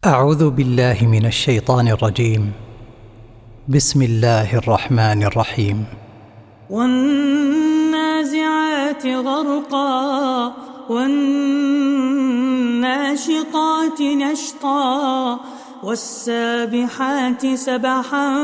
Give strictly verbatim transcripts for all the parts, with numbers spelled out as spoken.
أعوذ بالله من الشيطان الرجيم. بسم الله الرحمن الرحيم. والنازعات غرقا والناشطات نشطا والسابحات سبحا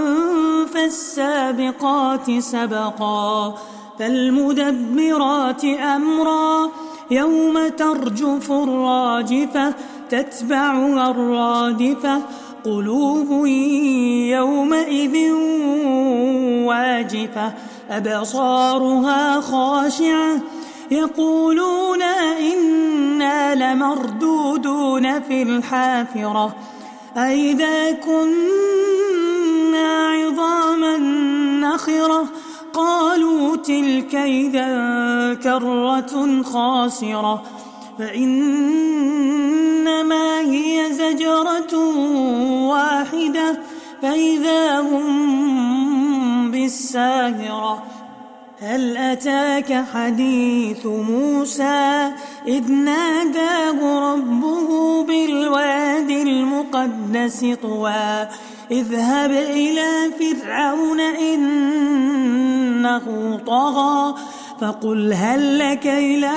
فالسابقات سبقا فالمدبرات أمرا يوم ترجف الراجفة تتبعها الرادفة قلوب يومئذ واجفة أبصارها خاشعة يقولون إنا لمردودون في الحافرة أئذا كنا عظاما نخرة قالوا تلك إذا كرة خاسرة فإنما هي زجرة واحدة فإذا هم بالساهرة هل أتاك حديث موسى إذ ناداه ربه بالوادي المقدس طوى اذهب إلى فرعون إنه طغى فقل هل لك إلى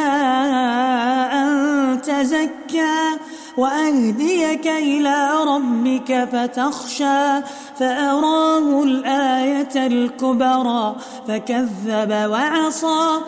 أن تزكى وأهديك إلى ربك فتخشى فأراه الآية الكبرى فكذب وعصى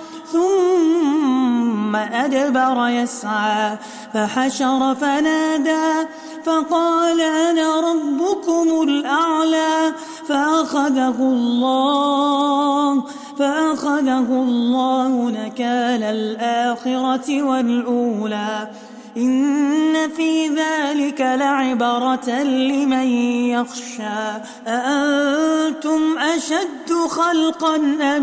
ثم أدبر يسعى فحشر فنادى فقال أنا ربكم الأعلى فأخذه الله فأخذه الله نكال الآخرة والأولى إن في ذلك لعبرة لمن يخشى أأنتم أشد خلقا أم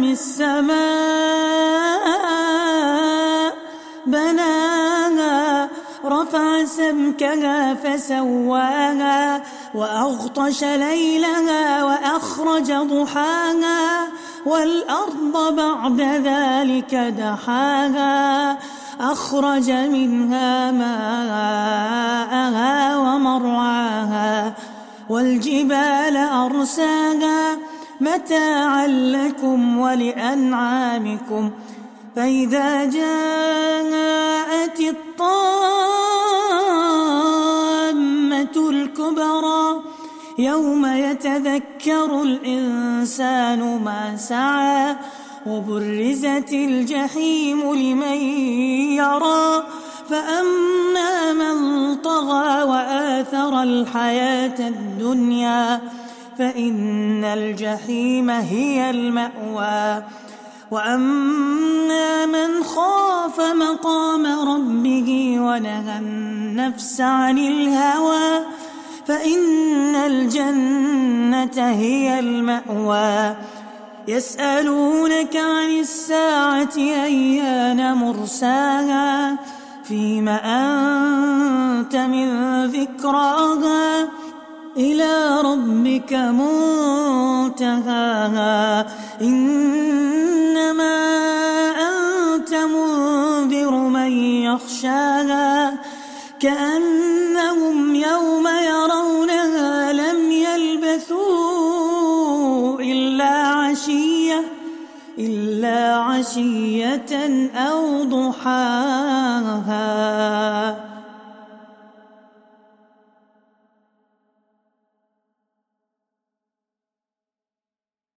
السماء بناها رفع سمكها فسواها وأغطش ليلها وأخرج ضحاها والأرض بعد ذلك دحاها أخرج منها ماءها ومرعاها والجبال أرساها متاعا لكم ولأنعامكم فإذا جاءت الطامة الكبرى يوم يتذكر الإنسان ما سعى وبرزت الجحيم لمن يرى فأما من طغى وآثر الحياة الدنيا فإن الجحيم هي المأوى وأما من خاف مقام ربه ونهى النفس عن الهوى فإن الجنة هي المأوى يسألونك عن الساعة أيان مرساها فيم أنت من ذكراها إلى ربك منتهاها إنما أنت منذر من يخشاها كأن